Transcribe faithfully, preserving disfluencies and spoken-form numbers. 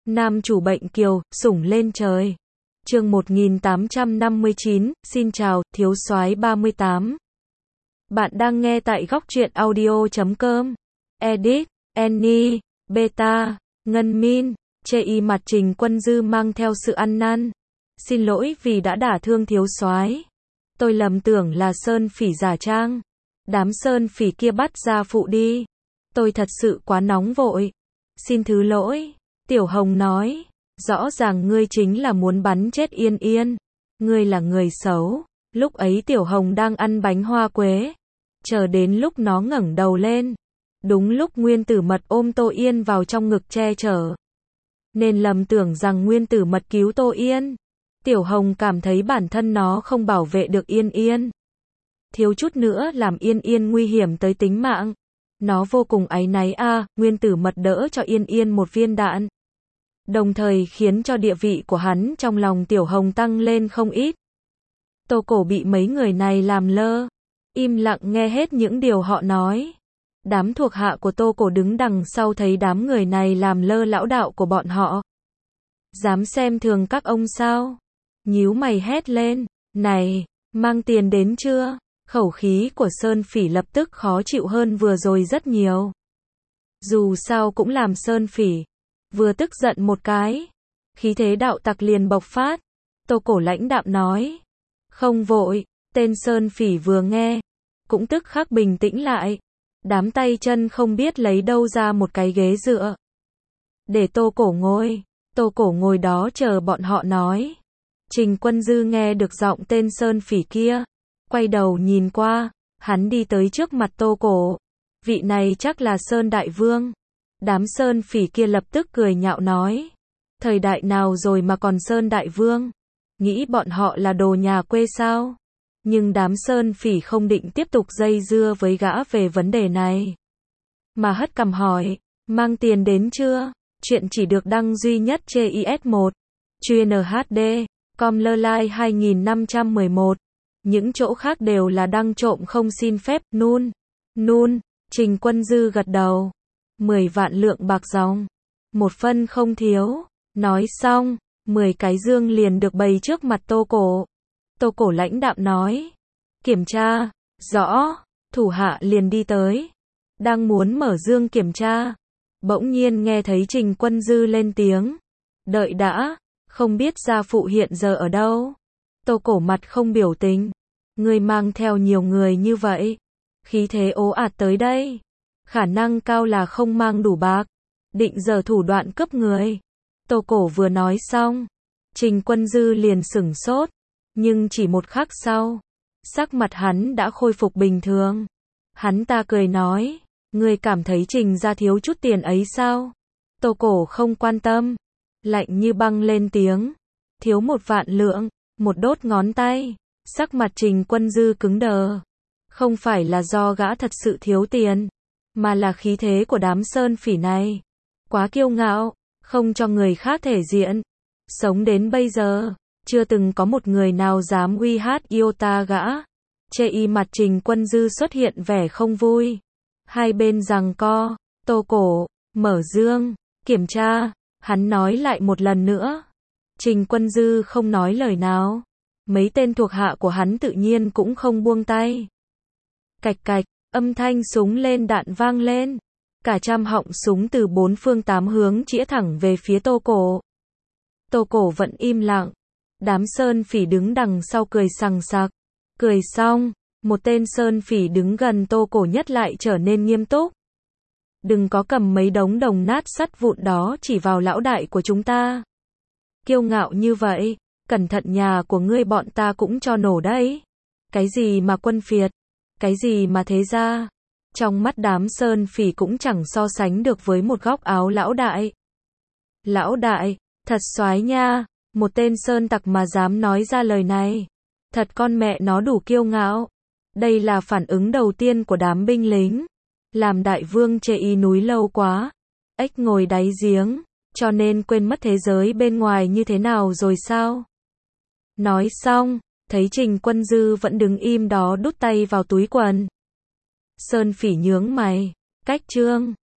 Nam chủ bệnh kiều, sủng lên trời. Chương một nghìn tám trăm năm mươi chín, xin chào, thiếu soái ba mươi tám. Bạn đang nghe tại góc truyện audio chấm com. Edit, Annie, Beta, Ngân Min, chê y mặt Trình Quân Dư mang theo sự ăn năn. Xin lỗi vì đã đả thương thiếu soái. Tôi lầm tưởng là Sơn Phỉ giả trang. Đám Sơn Phỉ kia bắt ra phụ đi. Tôi thật sự quá nóng vội. Xin thứ lỗi. Tiểu Hồng nói, rõ ràng ngươi chính là muốn bắn chết Yên Yên. Ngươi là người xấu. Lúc ấy Tiểu Hồng đang ăn bánh hoa quế. Chờ đến lúc nó ngẩng đầu lên. Đúng lúc Nguyên Tử Mật ôm Tô Yên vào trong ngực che chở. Nên lầm tưởng rằng Nguyên Tử Mật cứu Tô Yên. Tiểu Hồng cảm thấy bản thân nó không bảo vệ được Yên Yên. Thiếu chút nữa làm Yên Yên nguy hiểm tới tính mạng. Nó vô cùng áy náy a, à, Nguyên Tử Mật đỡ cho Yên Yên một viên đạn. Đồng thời khiến cho địa vị của hắn trong lòng Tiểu Hồng tăng lên không ít. Tô Cổ bị mấy người này làm lơ. Im lặng nghe hết những điều họ nói. Đám thuộc hạ của Tô Cổ đứng đằng sau thấy đám người này làm lơ lão đạo của bọn họ. Dám xem thường các ông sao? Nhíu mày hét lên. Này, mang tiền đến chưa? Khẩu khí của Sơn Phỉ lập tức khó chịu hơn vừa rồi rất nhiều. Dù sao cũng làm Sơn Phỉ. Vừa tức giận một cái. Khí thế đạo tặc liền bộc phát. Tô Cổ lãnh đạm nói. Không vội. Tên Sơn Phỉ vừa nghe. Cũng tức khắc bình tĩnh lại. Đám tay chân không biết lấy đâu ra một cái ghế dựa. Để Tô Cổ ngồi. Tô Cổ ngồi đó chờ bọn họ nói. Trình Quân Dư nghe được giọng tên Sơn Phỉ kia. Quay đầu nhìn qua. Hắn đi tới trước mặt Tô Cổ. Vị này chắc là Sơn Đại Vương. Đám Sơn Phỉ kia lập tức cười nhạo nói. Thời đại nào rồi mà còn Sơn Đại Vương? Nghĩ bọn họ là đồ nhà quê sao? Nhưng đám Sơn Phỉ không định tiếp tục dây dưa với gã về vấn đề này. Mà hất cằm hỏi, mang tiền đến chưa? Chuyện chỉ được đăng duy nhất trên i ét một. Chuyên hát đê, com lơ lai hai nghìn năm trăm mười một. Những chỗ khác đều là đăng trộm không xin phép, nun. Nun, Trình Quân Dư gật đầu. mười vạn lượng bạc dòng. Một phân không thiếu. Nói xong, mười cái dương liền được bày trước mặt Tô Cổ. Tô Cổ lãnh đạm nói. Kiểm tra. Rõ. Thủ hạ liền đi tới. Đang muốn mở dương kiểm tra. Bỗng nhiên nghe thấy Trình Quân Dư lên tiếng. Đợi đã. Không biết gia phụ hiện giờ ở đâu. Tô Cổ mặt không biểu tình. Người mang theo nhiều người như vậy. Khí thế ố ạt tới đây. Khả năng cao là không mang đủ bạc. Định giờ thủ đoạn cướp người. Tô Cổ vừa nói xong. Trình Quân Dư liền sửng sốt. Nhưng chỉ một khắc sau. Sắc mặt hắn đã khôi phục bình thường. Hắn ta cười nói. Ngươi cảm thấy Trình gia thiếu chút tiền ấy sao? Tô Cổ không quan tâm. Lạnh như băng lên tiếng. Thiếu một vạn lượng. Một đốt ngón tay. Sắc mặt Trình Quân Dư cứng đờ. Không phải là do gã thật sự thiếu tiền. Mà là khí thế của đám Sơn Phỉ này. Quá kiêu ngạo. Không cho người khác thể diện. Sống đến bây giờ. Chưa từng có một người nào dám uy hát iota gã. Chê y mặt Trình Quân Dư xuất hiện vẻ không vui. Hai bên giằng co. Tô Cổ. Mở dương. Kiểm tra. Hắn nói lại một lần nữa. Trình Quân Dư không nói lời nào. Mấy tên thuộc hạ của hắn tự nhiên cũng không buông tay. Cạch cạch. Âm thanh súng lên đạn vang lên. Cả trăm họng súng từ bốn phương tám hướng chĩa thẳng về phía Tô Cổ. Tô Cổ vẫn im lặng. Đám Sơn Phỉ đứng đằng sau cười sằng sặc. Cười xong, một tên Sơn Phỉ đứng gần Tô Cổ nhất lại trở nên nghiêm túc. Đừng có cầm mấy đống đồng nát sắt vụn đó chỉ vào lão đại của chúng ta. Kiêu ngạo như vậy, cẩn thận nhà của ngươi bọn ta cũng cho nổ đấy. Cái gì mà quân phiệt, cái gì mà thế gia. Trong mắt đám Sơn Phỉ cũng chẳng so sánh được với một góc áo lão đại. Lão đại, thật soái nha. Một tên Sơn tặc mà dám nói ra lời này. Thật con mẹ nó đủ kiêu ngạo. Đây là phản ứng đầu tiên của đám binh lính. Làm đại vương chê y núi lâu quá. Ếch ngồi đáy giếng. Cho nên quên mất thế giới bên ngoài như thế nào rồi sao? Nói xong, thấy Trình Quân Dư vẫn đứng im đó đút tay vào túi quần. Sơn Phỉ nhướng mày. Cách trương.